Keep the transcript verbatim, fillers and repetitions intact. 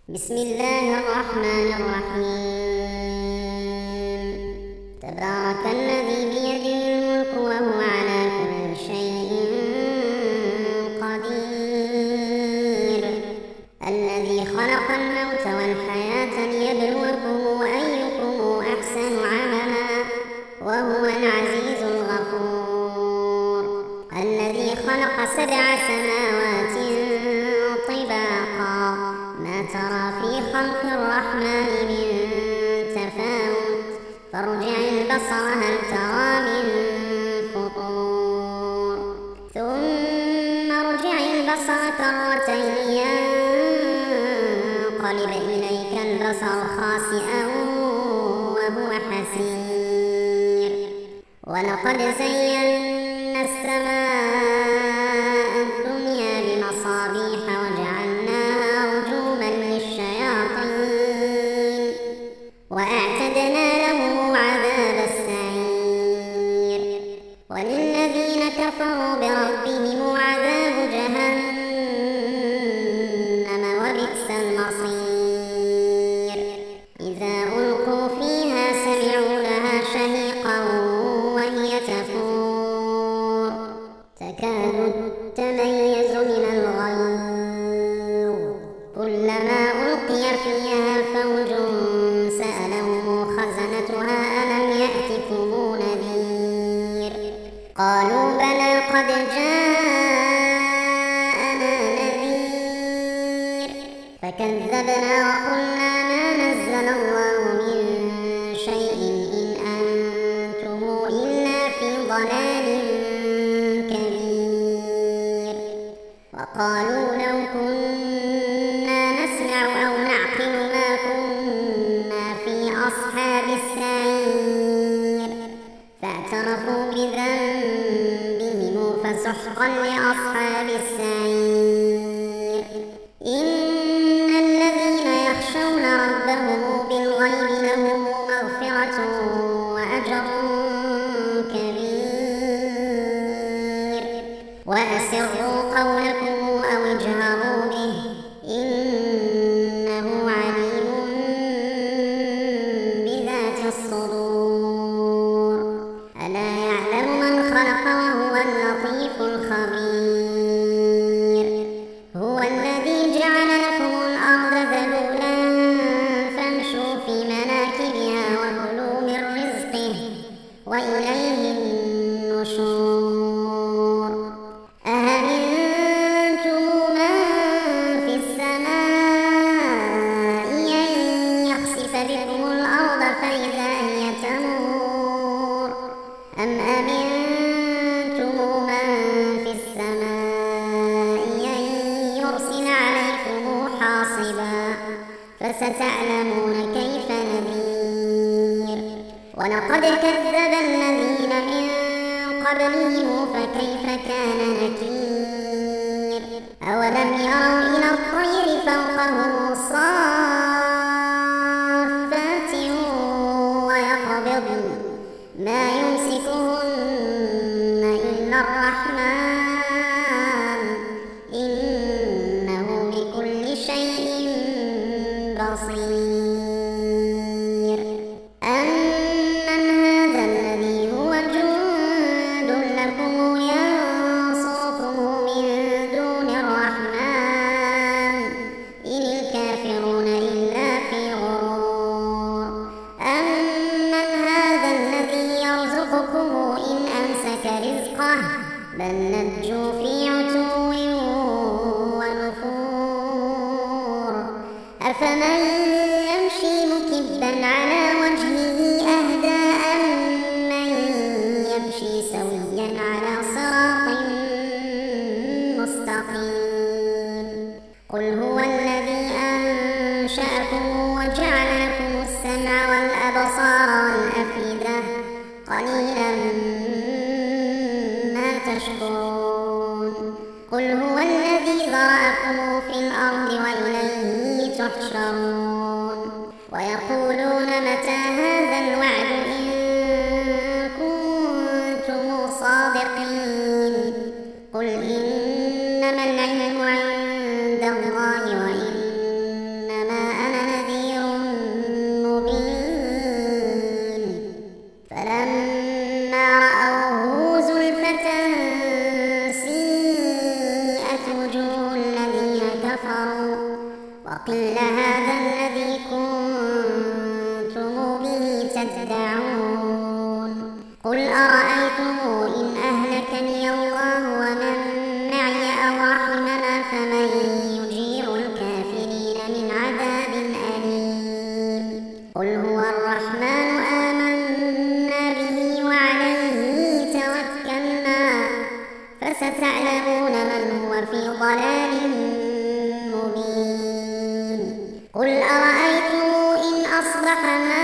بسم الله الرحمن الرحيم. تبارك الذي بيده الملك وهو على كل شيء قدير. الذي خلق الموت والحياة ليبلوكم أيكم أحسن عملا وهو العزيز الغفور. الذي خلق سبع سماوات طباقا ما ترى في خلق الرحمن من تفاوت فارجع البصر هل ترى من فطور ثم ارجع البصر كرتين ينقلب إليك البصر خاسئا وهو حسير. ولقد زينا السماء الدنيا بمصابيح وجعلناها رجوما للشياطين وأعتدنا لهم عذاب السعير. وللذين كفروا بربهم عذاب جهنم وبئس المصير. إذا ألقوا فيها سمعوا لها شهيقا وهي تفور تكاد تميز من الغيظ كلما ألقي فيها فوج سألهم خزنتها ألم يأتكم نذير قالوا بلى قد جاءنا نذير فكذبنا وقلنا ما نزل الله من شيء إن أنتم إلا في ضلال كبير. وقالوا لو كنا نسمع أو نعقل ما كنا في أصحاب السعير فاعترفوا بذنبهم فسحقا لأصحاب السعير. إن الذين يخشون ربهم بالغيب لهم مغفرة وأجر كبير. وأسروا قولكم أو اجهروا به إنه عليم بذات الصدور. ألا يعلم من خلق وهو اللطيف الخبير. هو الذي جعل لكم الأرض ذلولا فامشوا في مناكبها وكلوا من رزقه وإليه النشور. أأمنتم من في السماء أن يخسف بكم الأرض فإذا هي تمور أم أمنتم من في السماء أن يرسل عليكم حاصبا فستعلمون كيف نذير. ولقد كذب الذين من قبلهم فكيف كان نكير. أولم يروا إلى الطير فوقهم صافات ويقبضن ما يمسكهن إلا الرحمن إنه بكل شيء بصير. أمن هذا الذي هو جند لكم ينصركم من دون الرحمن إن الكافرون إلا في غرور. أمن هذا الذي يرزقكم إن أمسك رزقه بل لجوا في عتو ونفور. أفمن يمشي مكبا على وجهه أهدى أمن يمشي سويا على صراط مستقيم. قل هو الذي أنشأكم وجعل لكم السمع والأبصار والأفئدة قليلا ما تشكرون. قل هو الذي ذرأكم في الأرض وإليه تحشرون. ويقولون متى هذا الوعد إن كنتم صادقين. قل إنما العلم عند الله وإنما وقيل هذا الذي كنتم به تدعون قل أرأيتم إن أهلكني الله ومن معي أو رحمنا فمن يجير الكافرين من عذاب أليم قل هو الرحمن آمنا به وعليه توكلنا فستعلمون من هو في ضلال مبين قل أرأيتم إن أصبح